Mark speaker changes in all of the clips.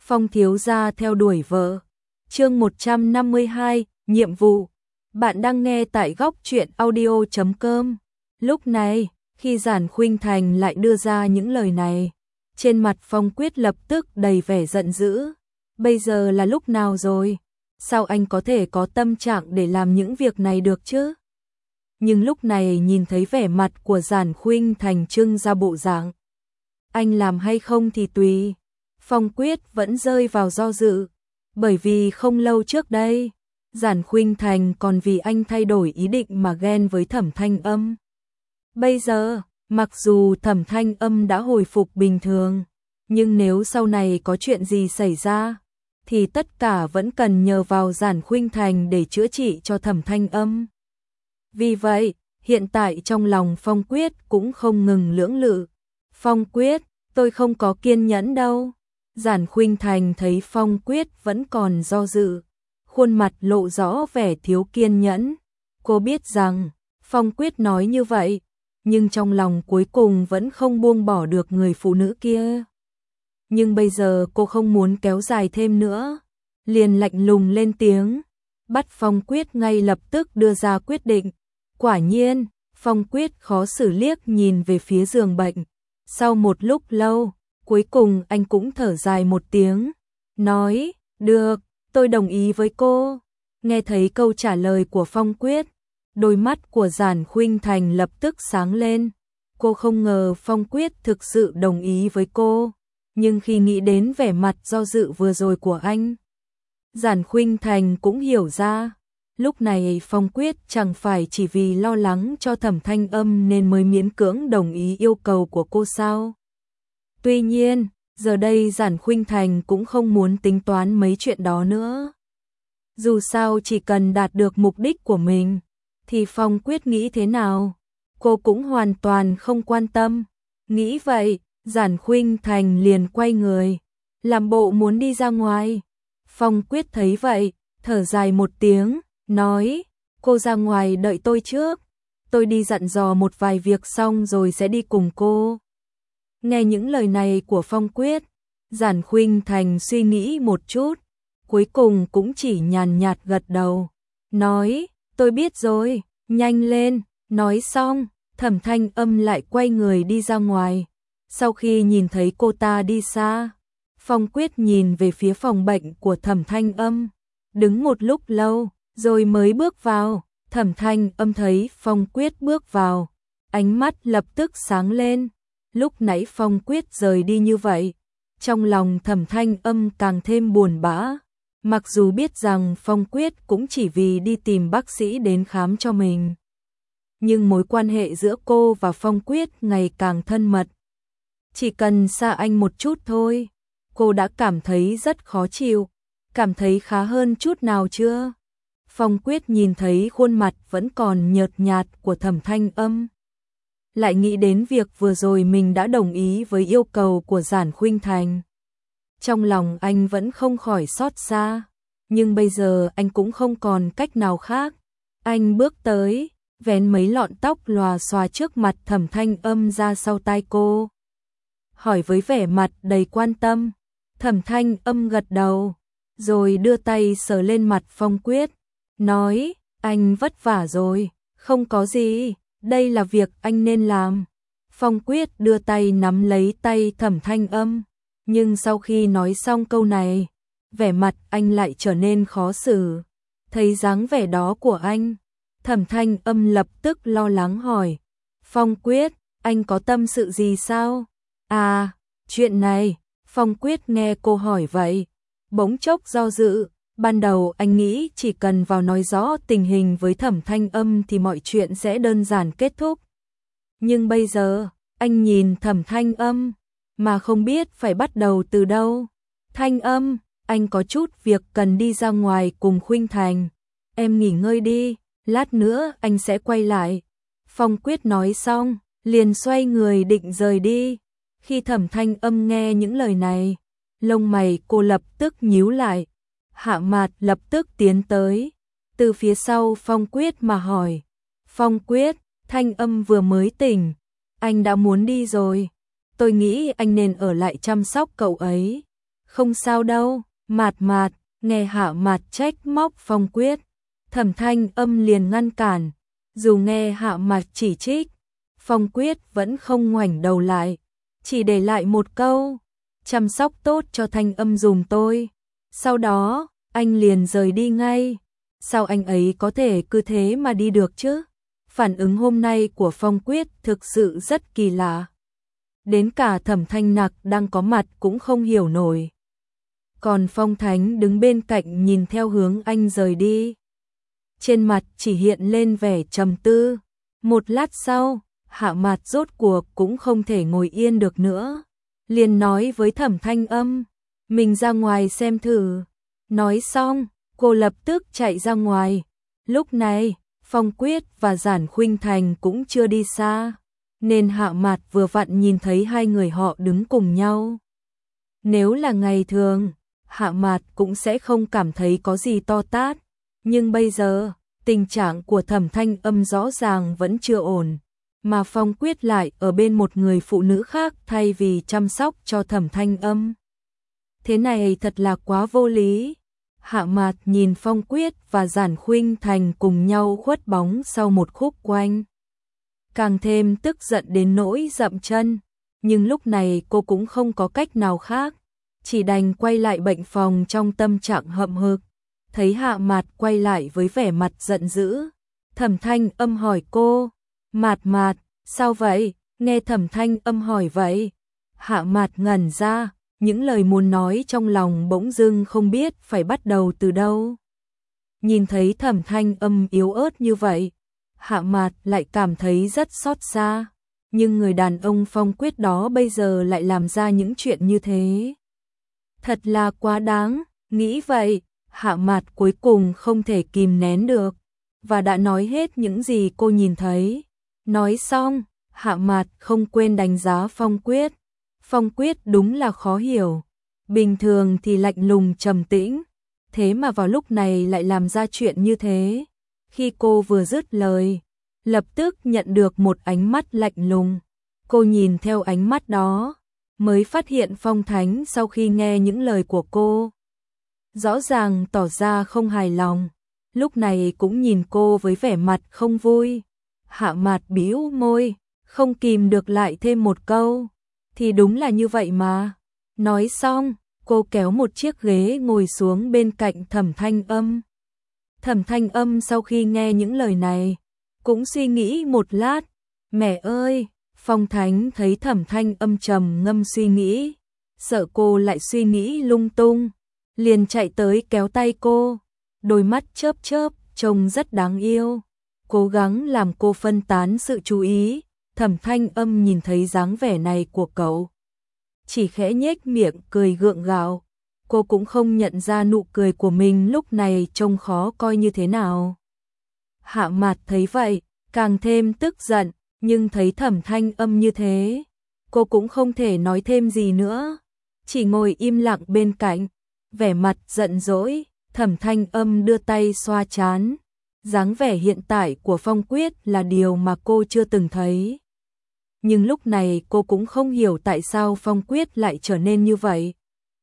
Speaker 1: Phong thiếu gia theo đuổi vợ. Chương 152, nhiệm vụ. Bạn đang nghe tại góc truyện audio.com. Lúc này, khi Giản Khuynh Thành lại đưa ra những lời này, trên mặt Phong Quyết lập tức đầy vẻ giận dữ. Bây giờ là lúc nào rồi? Sao anh có thể có tâm trạng để làm những việc này được chứ? Nhưng lúc này nhìn thấy vẻ mặt của Giản Khuynh Thành trưng ra bộ dạng anh làm hay không thì tùy. Phong Quyết vẫn rơi vào do dự, bởi vì không lâu trước đây, Giản Khuynh Thành còn vì anh thay đổi ý định mà ghen với Thẩm Thanh Âm. Bây giờ, mặc dù Thẩm Thanh Âm đã hồi phục bình thường, nhưng nếu sau này có chuyện gì xảy ra, thì tất cả vẫn cần nhờ vào Giản Khuynh Thành để chữa trị cho Thẩm Thanh Âm. Vì vậy, hiện tại trong lòng Phong Quyết cũng không ngừng lưỡng lự. Phong Quyết, tôi không có kiên nhẫn đâu. Giản Khuynh Thành thấy Phong Quyết vẫn còn do dự, khuôn mặt lộ rõ vẻ thiếu kiên nhẫn. Cô biết rằng Phong Quyết nói như vậy, nhưng trong lòng cuối cùng vẫn không buông bỏ được người phụ nữ kia. Nhưng bây giờ cô không muốn kéo dài thêm nữa, liền lạnh lùng lên tiếng, bắt Phong Quyết ngay lập tức đưa ra quyết định. Quả nhiên, Phong Quyết khó xử liếc nhìn về phía giường bệnh. Sau một lúc lâu, cuối cùng anh cũng thở dài một tiếng, nói, được, tôi đồng ý với cô. Nghe thấy câu trả lời của Phong Quyết, đôi mắt của Giản Khuynh Thành lập tức sáng lên. Cô không ngờ Phong Quyết thực sự đồng ý với cô, nhưng khi nghĩ đến vẻ mặt do dự vừa rồi của anh, Giản Khuynh Thành cũng hiểu ra. Lúc này Phong Quyết chẳng phải chỉ vì lo lắng cho Thẩm Thanh Âm nên mới miễn cưỡng đồng ý yêu cầu của cô sao? Tuy nhiên, giờ đây Giản Khuynh Thành cũng không muốn tính toán mấy chuyện đó nữa. Dù sao chỉ cần đạt được mục đích của mình, thì Phong Quyết nghĩ thế nào, cô cũng hoàn toàn không quan tâm. Nghĩ vậy, Giản Khuynh Thành liền quay người, làm bộ muốn đi ra ngoài. Phong Quyết thấy vậy, thở dài một tiếng, nói, cô ra ngoài đợi tôi trước, tôi đi dặn dò một vài việc xong rồi sẽ đi cùng cô. Nghe những lời này của Phong Quyết, Giản Khuynh Thành suy nghĩ một chút, cuối cùng cũng chỉ nhàn nhạt gật đầu, nói, tôi biết rồi, nhanh lên. Nói xong, Thẩm Thanh Âm lại quay người đi ra ngoài. Sau khi nhìn thấy cô ta đi xa, Phong Quyết nhìn về phía phòng bệnh của Thẩm Thanh Âm, đứng một lúc lâu, rồi mới bước vào. Thẩm Thanh Âm thấy Phong Quyết bước vào, ánh mắt lập tức sáng lên. Lúc nãy Phong Quyết rời đi như vậy, trong lòng Thẩm Thanh Âm càng thêm buồn bã. Mặc dù biết rằng Phong Quyết cũng chỉ vì đi tìm bác sĩ đến khám cho mình, nhưng mối quan hệ giữa cô và Phong Quyết ngày càng thân mật. Chỉ cần xa anh một chút thôi, cô đã cảm thấy rất khó chịu. Cảm thấy khá hơn chút nào chưa? Phong Quyết nhìn thấy khuôn mặt vẫn còn nhợt nhạt của Thẩm Thanh Âm, lại nghĩ đến việc vừa rồi mình đã đồng ý với yêu cầu của Giản Khuynh Thành. Trong lòng anh vẫn không khỏi xót xa, nhưng bây giờ anh cũng không còn cách nào khác. Anh bước tới, vén mấy lọn tóc lòa xòa trước mặt Thẩm Thanh Âm ra sau tai cô, hỏi với vẻ mặt đầy quan tâm. Thẩm Thanh Âm gật đầu, rồi đưa tay sờ lên mặt Phong Quyết, nói, anh vất vả rồi, không có gì, đây là việc anh nên làm. Phong Quyết đưa tay nắm lấy tay Thẩm Thanh Âm, nhưng sau khi nói xong câu này, vẻ mặt anh lại trở nên khó xử. Thấy dáng vẻ đó của anh, Thẩm Thanh Âm lập tức lo lắng hỏi, Phong Quyết, anh có tâm sự gì sao? À, chuyện này. Phong Quyết nghe cô hỏi vậy, bỗng chốc do dự. Ban đầu anh nghĩ chỉ cần vào nói rõ tình hình với Thẩm Thanh Âm thì mọi chuyện sẽ đơn giản kết thúc. Nhưng bây giờ, anh nhìn Thẩm Thanh Âm, mà không biết phải bắt đầu từ đâu. Thanh Âm, anh có chút việc cần đi ra ngoài cùng Khuynh Thành. Em nghỉ ngơi đi, lát nữa anh sẽ quay lại. Phong Quyết nói xong, liền xoay người định rời đi. Khi Thẩm Thanh Âm nghe những lời này, lông mày cô lập tức nhíu lại. Hạ Mạt lập tức tiến tới, từ phía sau Phong Quyết mà hỏi, Phong Quyết, Thanh Âm vừa mới tỉnh, anh đã muốn đi rồi. Tôi nghĩ anh nên ở lại chăm sóc cậu ấy. Không sao đâu, Mạt Mạt, nghe Hạ Mạt trách móc Phong Quyết. Thẩm Thanh Âm liền ngăn cản, dù nghe Hạ Mạt chỉ trích, Phong Quyết vẫn không ngoảnh đầu lại, chỉ để lại một câu, chăm sóc tốt cho Thanh Âm dùm tôi. Sau đó, anh liền rời đi ngay. Sao anh ấy có thể cứ thế mà đi được chứ? Phản ứng hôm nay của Phong Quyết thực sự rất kỳ lạ. Đến cả Thẩm Thanh Nặc đang có mặt cũng không hiểu nổi. Còn Phong Thánh đứng bên cạnh nhìn theo hướng anh rời đi. Trên mặt chỉ hiện lên vẻ trầm tư. Một lát sau, Hạ Mạt rốt cuộc cũng không thể ngồi yên được nữa. Liền nói với Thẩm Thanh Âm, mình ra ngoài xem thử. Nói xong, cô lập tức chạy ra ngoài. Lúc này, Phong Quyết và Giản Khuynh Thành cũng chưa đi xa, nên Hạ Mạt vừa vặn nhìn thấy hai người họ đứng cùng nhau. Nếu là ngày thường, Hạ Mạt cũng sẽ không cảm thấy có gì to tát, nhưng bây giờ, tình trạng của Thẩm Thanh Âm rõ ràng vẫn chưa ổn, mà Phong Quyết lại ở bên một người phụ nữ khác thay vì chăm sóc cho Thẩm Thanh Âm. Thế này thật là quá vô lý. Hạ Mạt nhìn Phong Quyết và Giản Khuynh Thành cùng nhau khuất bóng sau một khúc quanh. Càng thêm tức giận đến nỗi dậm chân, nhưng lúc này cô cũng không có cách nào khác, chỉ đành quay lại bệnh phòng trong tâm trạng hậm hực. Thấy Hạ Mạt quay lại với vẻ mặt giận dữ, Thẩm Thanh Âm hỏi cô, Mạt Mạt, sao vậy? Nghe Thẩm Thanh Âm hỏi vậy, Hạ Mạt ngẩn ra, những lời muốn nói trong lòng bỗng dưng không biết phải bắt đầu từ đâu. Nhìn thấy Thẩm Thanh Âm yếu ớt như vậy, Hạ Mạt lại cảm thấy rất xót xa, nhưng người đàn ông Phong Quyết đó bây giờ lại làm ra những chuyện như thế. Thật là quá đáng, nghĩ vậy, Hạ Mạt cuối cùng không thể kìm nén được, và đã nói hết những gì cô nhìn thấy. Nói xong, Hạ Mạt không quên đánh giá Phong Quyết. Phong Quyết đúng là khó hiểu, bình thường thì lạnh lùng trầm tĩnh, thế mà vào lúc này lại làm ra chuyện như thế. Khi cô vừa dứt lời, lập tức nhận được một ánh mắt lạnh lùng. Cô nhìn theo ánh mắt đó, mới phát hiện Phong Thánh sau khi nghe những lời của cô, rõ ràng tỏ ra không hài lòng, lúc này cũng nhìn cô với vẻ mặt không vui. Hạ Mạt bĩu môi, không kìm được lại thêm một câu, thì đúng là như vậy mà. Nói xong, cô kéo một chiếc ghế ngồi xuống bên cạnh Thẩm Thanh Âm. Thẩm Thanh Âm sau khi nghe những lời này, cũng suy nghĩ một lát. Mẹ ơi, Phong Thánh thấy Thẩm Thanh Âm trầm ngâm suy nghĩ, sợ cô lại suy nghĩ lung tung, liền chạy tới kéo tay cô, đôi mắt chớp chớp, trông rất đáng yêu, cố gắng làm cô phân tán sự chú ý. Thẩm Thanh Âm nhìn thấy dáng vẻ này của cậu, chỉ khẽ nhếch miệng cười gượng gạo. Cô cũng không nhận ra nụ cười của mình lúc này trông khó coi như thế nào. Hạ Mạt thấy vậy, càng thêm tức giận, nhưng thấy Thẩm Thanh Âm như thế, cô cũng không thể nói thêm gì nữa, chỉ ngồi im lặng bên cạnh, vẻ mặt giận dỗi. Thẩm Thanh Âm đưa tay xoa trán, dáng vẻ hiện tại của Phong Quyết là điều mà cô chưa từng thấy. Nhưng lúc này cô cũng không hiểu tại sao Phong Quyết lại trở nên như vậy.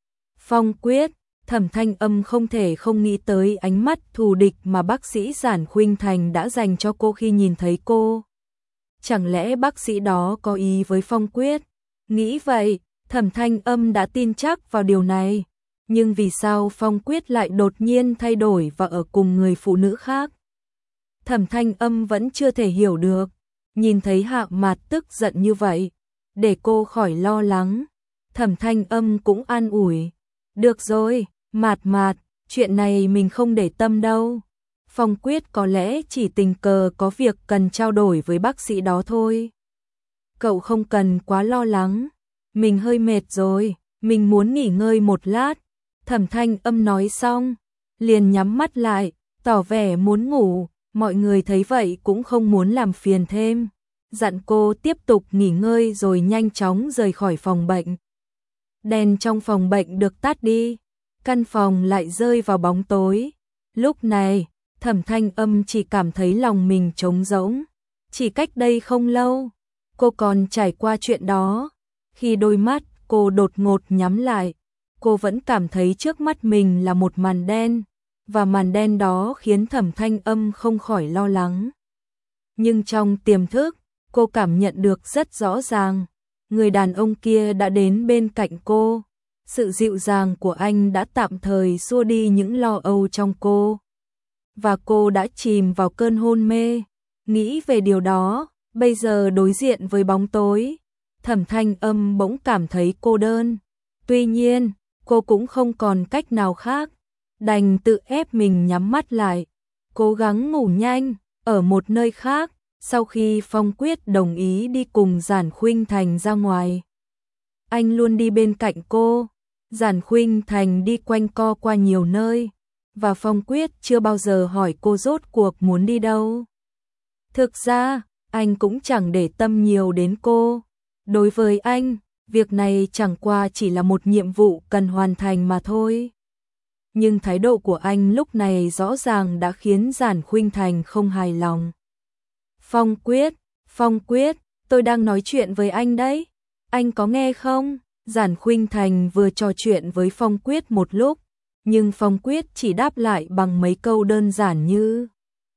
Speaker 1: Phong Quyết, Thẩm Thanh Âm không thể không nghĩ tới ánh mắt thù địch mà bác sĩ Giản Khuynh Thành đã dành cho cô khi nhìn thấy cô. Chẳng lẽ bác sĩ đó có ý với Phong Quyết? Nghĩ vậy, Thẩm Thanh Âm đã tin chắc vào điều này. Nhưng vì sao Phong Quyết lại đột nhiên thay đổi và ở cùng người phụ nữ khác? Thẩm Thanh Âm vẫn chưa thể hiểu được. Nhìn thấy Hạ Mạt tức giận như vậy, để cô khỏi lo lắng, Thẩm Thanh Âm cũng an ủi. Được rồi, Mạt Mạt, chuyện này mình không để tâm đâu. Phong Quyết có lẽ chỉ tình cờ có việc cần trao đổi với bác sĩ đó thôi. Cậu không cần quá lo lắng, mình hơi mệt rồi, mình muốn nghỉ ngơi một lát. Thẩm Thanh Âm nói xong, liền nhắm mắt lại, tỏ vẻ muốn ngủ. Mọi người thấy vậy cũng không muốn làm phiền thêm, dặn cô tiếp tục nghỉ ngơi rồi nhanh chóng rời khỏi phòng bệnh. Đèn trong phòng bệnh được tắt đi, căn phòng lại rơi vào bóng tối. Lúc này, Thẩm Thanh Âm chỉ cảm thấy lòng mình trống rỗng. Chỉ cách đây không lâu, cô còn trải qua chuyện đó. Khi đôi mắt cô đột ngột nhắm lại, cô vẫn cảm thấy trước mắt mình là một màn đen, và màn đen đó khiến Thẩm Thanh Âm không khỏi lo lắng. Nhưng trong tiềm thức, cô cảm nhận được rất rõ ràng, người đàn ông kia đã đến bên cạnh cô. Sự dịu dàng của anh đã tạm thời xua đi những lo âu trong cô. Và cô đã chìm vào cơn hôn mê. Nghĩ về điều đó, bây giờ đối diện với bóng tối, Thẩm Thanh Âm bỗng cảm thấy cô đơn. Tuy nhiên, cô cũng không còn cách nào khác, đành tự ép mình nhắm mắt lại, cố gắng ngủ nhanh. Ở một nơi khác, sau khi Phong Quyết đồng ý đi cùng Giản Khuynh Thành ra ngoài, anh luôn đi bên cạnh cô. Giản Khuynh Thành đi quanh co qua nhiều nơi, và Phong Quyết chưa bao giờ hỏi cô rốt cuộc muốn đi đâu. Thực ra, anh cũng chẳng để tâm nhiều đến cô. Đối với anh, việc này chẳng qua chỉ là một nhiệm vụ cần hoàn thành mà thôi. Nhưng thái độ của anh lúc này rõ ràng đã khiến Giản Khuynh Thành không hài lòng. Phong Quyết, tôi đang nói chuyện với anh đấy. Anh có nghe không? Giản Khuynh Thành vừa trò chuyện với Phong Quyết một lúc, nhưng Phong Quyết chỉ đáp lại bằng mấy câu đơn giản như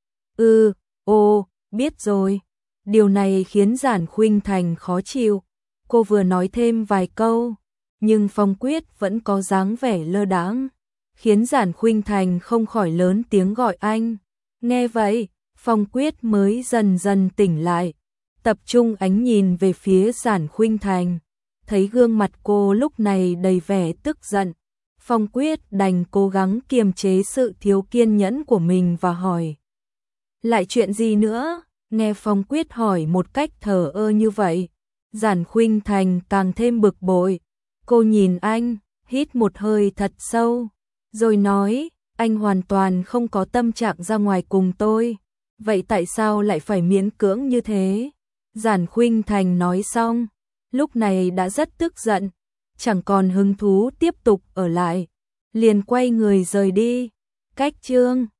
Speaker 1: biết rồi. Điều này khiến Giản Khuynh Thành khó chịu. Cô vừa nói thêm vài câu, nhưng Phong Quyết vẫn có dáng vẻ lơ đãng, khiến Giản Khuynh Thành không khỏi lớn tiếng gọi anh. Nghe vậy, Phong Quyết mới dần dần tỉnh lại, tập trung ánh nhìn về phía Giản Khuynh Thành. Thấy gương mặt cô lúc này đầy vẻ tức giận, Phong Quyết đành cố gắng kiềm chế sự thiếu kiên nhẫn của mình và hỏi. Lại chuyện gì nữa? Nghe Phong Quyết hỏi một cách thờ ơ như vậy, Giản Khuynh Thành càng thêm bực bội. Cô nhìn anh, hít một hơi thật sâu, rồi nói, anh hoàn toàn không có tâm trạng ra ngoài cùng tôi. Vậy tại sao lại phải miễn cưỡng như thế? Giản Khuynh Thành nói xong, lúc này đã rất tức giận, chẳng còn hứng thú tiếp tục ở lại, liền quay người rời đi. Cách chương